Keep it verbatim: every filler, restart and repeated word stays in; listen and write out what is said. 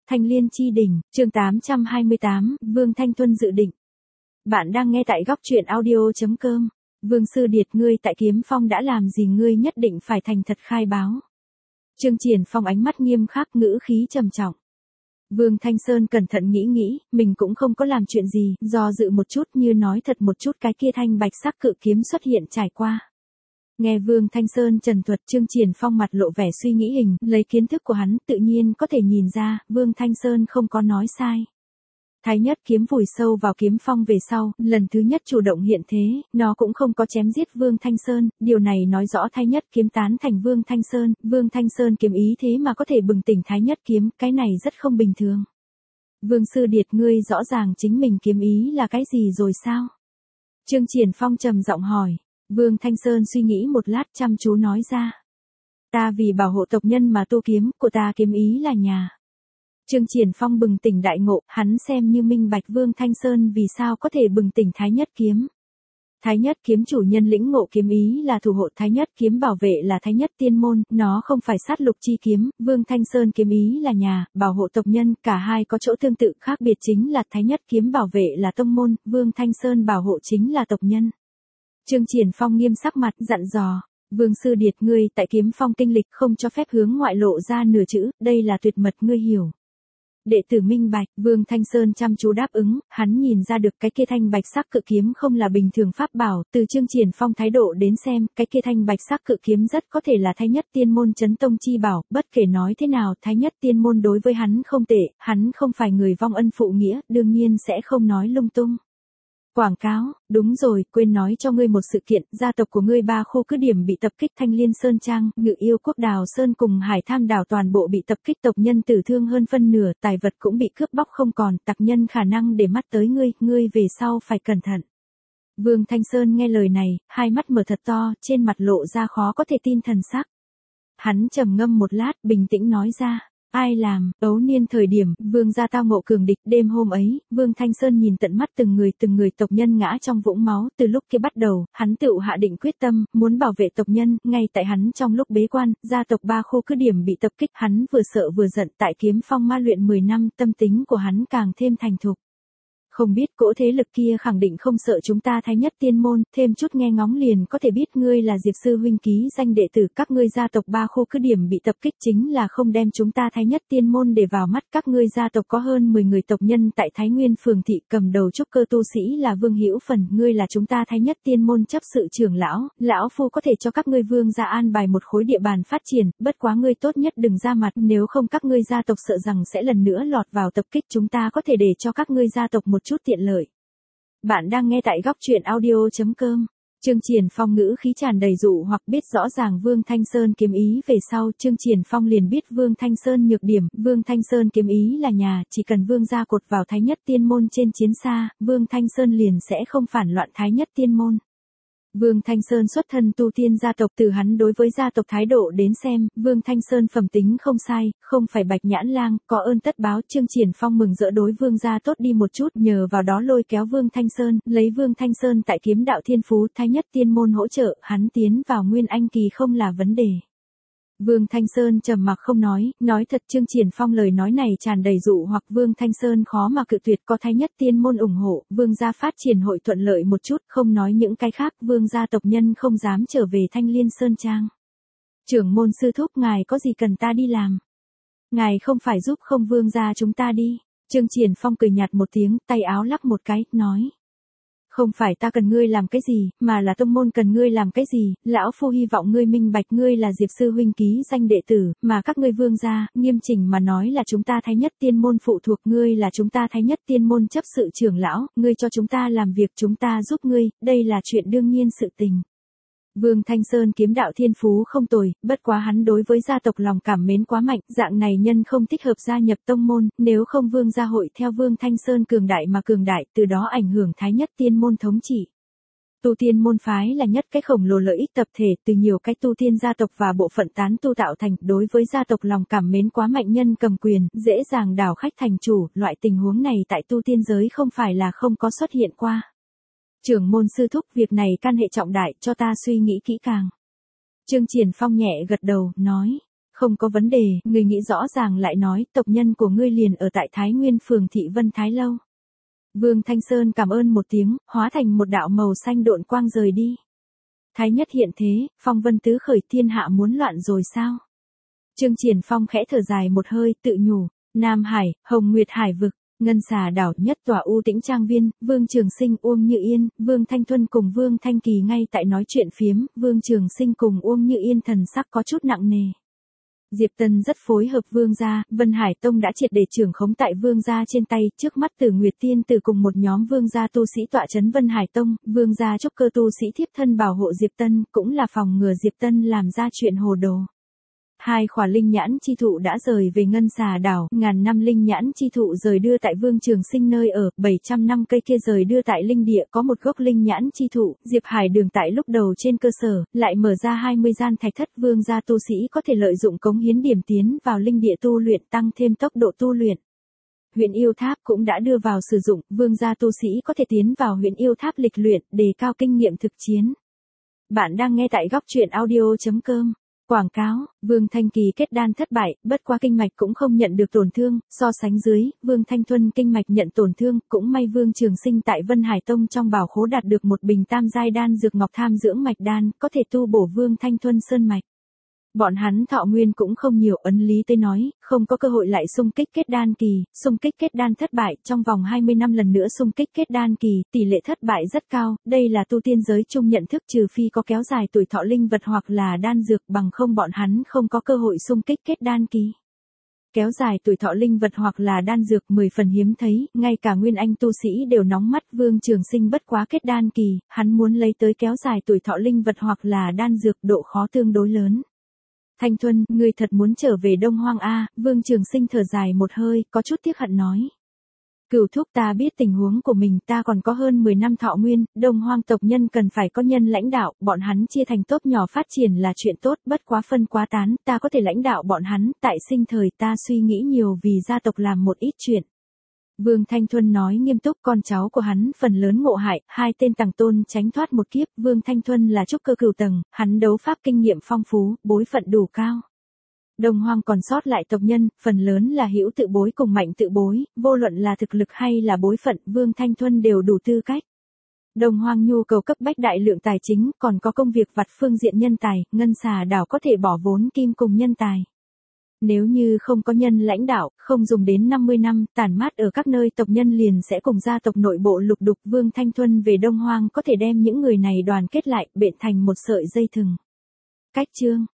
Thanh Liên Chi Đỉnh, chương tám trăm hai mươi tám, Vương Thanh Tuân dự định. Bạn đang nghe tại góc truyện audio.com. Vương Sư Điệt, ngươi tại Kiếm Phong đã làm gì, ngươi nhất định phải thành thật khai báo. Trương Triển Phong ánh mắt nghiêm khắc, ngữ khí trầm trọng. Vương Thanh Sơn cẩn thận nghĩ nghĩ, mình cũng không có làm chuyện gì, do dự một chút như nói thật một chút cái kia thanh bạch sắc cự kiếm xuất hiện trải qua. Nghe Vương Thanh Sơn trần thuật, Trương Triển Phong mặt lộ vẻ suy nghĩ hình, lấy kiến thức của hắn tự nhiên có thể nhìn ra, Vương Thanh Sơn không có nói sai. Thái nhất kiếm vùi sâu vào kiếm phong về sau, lần thứ nhất chủ động hiện thế, nó cũng không có chém giết Vương Thanh Sơn, điều này nói rõ Thái nhất kiếm tán thành Vương Thanh Sơn, Vương Thanh Sơn kiếm ý thế mà có thể bừng tỉnh Thái nhất kiếm, cái này rất không bình thường. Vương Sư Điệt, ngươi rõ ràng chính mình kiếm ý là cái gì rồi sao? Trương Triển Phong trầm giọng hỏi. Vương Thanh Sơn suy nghĩ một lát chăm chú nói ra. Ta vì bảo hộ tộc nhân mà tu kiếm, của ta kiếm ý là nhà. Trương Triển Phong bừng tỉnh đại ngộ, hắn xem như minh bạch Vương Thanh Sơn vì sao có thể bừng tỉnh Thái nhất kiếm. Thái nhất kiếm chủ nhân lĩnh ngộ kiếm ý là thủ hộ, Thái nhất kiếm bảo vệ là Thái nhất tiên môn, nó không phải sát lục chi kiếm, Vương Thanh Sơn kiếm ý là nhà, bảo hộ tộc nhân, cả hai có chỗ tương tự, khác biệt chính là Thái nhất kiếm bảo vệ là tông môn, Vương Thanh Sơn bảo hộ chính là tộc nhân. Trương Triển Phong nghiêm sắc mặt, dặn dò, Vương Sư Điệt, ngươi tại Kiếm Phong kinh lịch không cho phép hướng ngoại lộ ra nửa chữ, đây là tuyệt mật, ngươi hiểu. Đệ tử minh bạch. Vương Thanh Sơn chăm chú đáp ứng, hắn nhìn ra được cái kia thanh bạch sắc cự kiếm không là bình thường pháp bảo, từ Trương Triển Phong thái độ đến xem, cái kia thanh bạch sắc cự kiếm rất có thể là Thái nhất tiên môn chấn tông chi bảo, bất kể nói thế nào, Thái nhất tiên môn đối với hắn không tệ, hắn không phải người vong ân phụ nghĩa, đương nhiên sẽ không nói lung tung. Quảng cáo, đúng rồi, quên nói cho ngươi một sự kiện, gia tộc của ngươi ba khu cứ điểm bị tập kích, Thanh Liên Sơn Trang, Ngự Yêu Quốc Đào Sơn cùng Hải Tham Đảo toàn bộ bị tập kích, tộc nhân tử thương hơn phân nửa, tài vật cũng bị cướp bóc không còn, tặc nhân khả năng để mắt tới ngươi, ngươi về sau phải cẩn thận. Vương Thanh Sơn nghe lời này, hai mắt mở thật to, trên mặt lộ ra khó có thể tin thần sắc. Hắn trầm ngâm một lát, bình tĩnh nói ra. Ai làm, ấu niên thời điểm, Vương gia tao ngộ cường địch, đêm hôm ấy, Vương Thanh Sơn nhìn tận mắt từng người từng người tộc nhân ngã trong vũng máu, từ lúc kia bắt đầu, hắn tự hạ định quyết tâm, muốn bảo vệ tộc nhân, ngay tại hắn trong lúc bế quan, gia tộc ba khu cứ điểm bị tập kích, hắn vừa sợ vừa giận, tại Kiếm Phong ma luyện mười năm, tâm tính của hắn càng thêm thành thục. Không biết cỗ thế lực kia khẳng định không sợ chúng ta Thái nhất tiên môn, thêm chút nghe ngóng liền có thể biết ngươi là Diệp sư huynh ký danh đệ tử, các ngươi gia tộc ba khu cứ điểm bị tập kích chính là không đem chúng ta Thái nhất tiên môn để vào mắt, các ngươi gia tộc có hơn mười người tộc nhân tại Thái Nguyên phường thị, cầm đầu trúc cơ tu sĩ là Vương Hữu Phần, ngươi là chúng ta Thái nhất tiên môn chấp sự trưởng lão, lão phu có thể cho các ngươi Vương gia an bài một khối địa bàn phát triển, bất quá ngươi tốt nhất đừng ra mặt, nếu không các ngươi gia tộc sợ rằng sẽ lần nữa lọt vào tập kích, chúng ta có thể để cho các ngươi gia tộc một chút tiện lợi. Bạn đang nghe tại góc truyện audio.com. Trương Triển Phong ngữ khí tràn đầy dụ hoặc, biết rõ ràng Vương Thanh Sơn kiếm ý về sau, Trương Triển Phong liền biết Vương Thanh Sơn nhược điểm, Vương Thanh Sơn kiếm ý là nhà, chỉ cần Vương gia cột vào Thái nhất tiên môn trên chiến xa, Vương Thanh Sơn liền sẽ không phản loạn Thái nhất tiên môn. Vương Thanh Sơn xuất thân tu tiên gia tộc, từ hắn đối với gia tộc thái độ đến xem, Vương Thanh Sơn phẩm tính không sai, không phải bạch nhãn lang, có ơn tất báo. Trương Triển Phong mừng rỡ đối Vương gia tốt đi một chút, nhờ vào đó lôi kéo Vương Thanh Sơn, lấy Vương Thanh Sơn tại kiếm đạo thiên phú, Thái nhất tiên môn hỗ trợ, hắn tiến vào Nguyên Anh kỳ không là vấn đề. Vương Thanh Sơn trầm mặc không nói, nói thật Trương Triển Phong lời nói này tràn đầy dụ hoặc, Vương Thanh Sơn khó mà cự tuyệt, có Thái nhất tiên môn ủng hộ, Vương gia phát triển hội thuận lợi một chút, không nói những cái khác, Vương gia tộc nhân không dám trở về Thanh Liên Sơn Trang. Trưởng môn sư thúc, ngài có gì cần ta đi làm? Ngài không phải giúp không Vương gia chúng ta đi. Trương Triển Phong cười nhạt một tiếng, tay áo lắc một cái, nói. Không phải ta cần ngươi làm cái gì, mà là tông môn cần ngươi làm cái gì, lão phu hy vọng ngươi minh bạch, ngươi là Diệp sư huynh ký danh đệ tử, mà các ngươi Vương gia, nghiêm chỉnh mà nói là chúng ta Thái nhất tiên môn phụ thuộc, ngươi là chúng ta Thái nhất tiên môn chấp sự trưởng lão, ngươi cho chúng ta làm việc, chúng ta giúp ngươi, đây là chuyện đương nhiên sự tình. Vương Thanh Sơn kiếm đạo thiên phú không tồi, bất quá hắn đối với gia tộc lòng cảm mến quá mạnh, dạng này nhân không thích hợp gia nhập tông môn, nếu không Vương gia hội theo Vương Thanh Sơn cường đại mà cường đại, từ đó ảnh hưởng Thái nhất tiên môn thống trị. Tu tiên môn phái là nhất cái khổng lồ lợi ích tập thể, từ nhiều cái tu tiên gia tộc và bộ phận tán tu tạo thành, đối với gia tộc lòng cảm mến quá mạnh, nhân cầm quyền, dễ dàng đảo khách thành chủ, loại tình huống này tại tu tiên giới không phải là không có xuất hiện qua. Trưởng môn sư thúc, việc này can hệ trọng đại, cho ta suy nghĩ kỹ càng. Trương Triển Phong nhẹ gật đầu, nói. Không có vấn đề, người nghĩ rõ ràng lại nói, tộc nhân của ngươi liền ở tại Thái Nguyên phường Thị Vân Thái Lâu. Vương Thanh Sơn cảm ơn một tiếng, hóa thành một đạo màu xanh độn quang rời đi. Thái nhất hiện thế, phong vân tứ khởi, thiên hạ muốn loạn rồi sao? Trương Triển Phong khẽ thở dài một hơi, tự nhủ, Nam Hải, Hồng Nguyệt Hải vực, Ngân Xà đảo, nhất tòa u tĩnh trang viên, Vương Trường Sinh, Uông Như Yên, Vương Thanh Thuân cùng Vương Thanh Kỳ ngay tại nói chuyện phiếm, Vương Trường Sinh cùng Uông Như Yên thần sắc có chút nặng nề. Diệp Tân rất phối hợp Vương gia, Vân Hải Tông đã triệt để trưởng khống tại Vương gia trên tay, trước mắt Tử Nguyệt Tiên Tử cùng một nhóm Vương gia tu sĩ tọa trấn Vân Hải Tông, Vương gia trúc cơ tu sĩ thiếp thân bảo hộ Diệp Tân, cũng là phòng ngừa Diệp Tân làm ra chuyện hồ đồ. Hai khỏa linh nhãn chi thụ đã rời về Ngân Xà đảo, ngàn năm linh nhãn chi thụ rời đưa tại Vương Trường Sinh nơi ở, bảy trăm năm cây kia rời đưa tại linh địa, có một gốc linh nhãn chi thụ, Diệp Hải Đường tại lúc đầu trên cơ sở, lại mở ra hai mươi gian thạch thất, Vương gia tu sĩ có thể lợi dụng cống hiến điểm tiến vào linh địa tu luyện, tăng thêm tốc độ tu luyện. Huyền Yêu Tháp cũng đã đưa vào sử dụng, Vương gia tu sĩ có thể tiến vào Huyền Yêu Tháp lịch luyện, đề cao kinh nghiệm thực chiến. Bạn đang nghe tại góc truyện audio chấm com. Quảng cáo, Vương Thanh Kỳ kết đan thất bại, bất qua kinh mạch cũng không nhận được tổn thương, so sánh dưới, Vương Thanh Thuân kinh mạch nhận tổn thương, cũng may Vương Trường Sinh tại Vân Hải Tông trong bảo khố đạt được một bình tam giai đan dược ngọc tham dưỡng mạch đan, có thể tu bổ Vương Thanh Thuân sơn mạch. Bọn hắn thọ nguyên cũng không nhiều, ấn lý tới nói, không có cơ hội lại xung kích kết đan kỳ, xung kích kết đan thất bại, trong vòng hai mươi năm lần nữa xung kích kết đan kỳ, tỷ lệ thất bại rất cao, đây là tu tiên giới chung nhận thức, trừ phi có kéo dài tuổi thọ linh vật hoặc là đan dược, bằng không bọn hắn không có cơ hội xung kích kết đan kỳ. Kéo dài tuổi thọ linh vật hoặc là đan dược mười phần hiếm thấy, ngay cả nguyên anh tu sĩ đều nóng mắt, Vương Trường Sinh bất quá kết đan kỳ, hắn muốn lấy tới kéo dài tuổi thọ linh vật hoặc là đan dược độ khó tương đối lớn. Thanh Thuân, ngươi thật muốn trở về Đông Hoang a? Vương Trường Sinh thở dài một hơi, có chút tiếc hận nói. Cửu thúc, ta biết tình huống của mình, ta còn có hơn mười năm thọ nguyên, Đông Hoang tộc nhân cần phải có nhân lãnh đạo, bọn hắn chia thành tốp nhỏ phát triển là chuyện tốt, bất quá phân quá tán, ta có thể lãnh đạo bọn hắn, tại sinh thời ta suy nghĩ nhiều vì gia tộc làm một ít chuyện. Vương Thanh Thuân nói nghiêm túc, con cháu của hắn phần lớn ngộ hại, hai tên tàng tôn tránh thoát một kiếp, Vương Thanh Thuân là trúc cơ cửu tầng, hắn đấu pháp kinh nghiệm phong phú, bối phận đủ cao. Đông Hoang còn sót lại tộc nhân, phần lớn là hữu tự bối cùng mạnh tự bối, vô luận là thực lực hay là bối phận, Vương Thanh Thuân đều đủ tư cách. Đông Hoang nhu cầu cấp bách đại lượng tài chính, còn có công việc vặt phương diện nhân tài, Ngân Xà đảo có thể bỏ vốn kim cùng nhân tài. Nếu như không có nhân lãnh đạo, không dùng đến năm mươi năm, tản mát ở các nơi tộc nhân liền sẽ cùng gia tộc nội bộ lục đục, Vương Thanh Thuân về Đông Hoang có thể đem những người này đoàn kết lại, bện thành một sợi dây thừng. Cách chương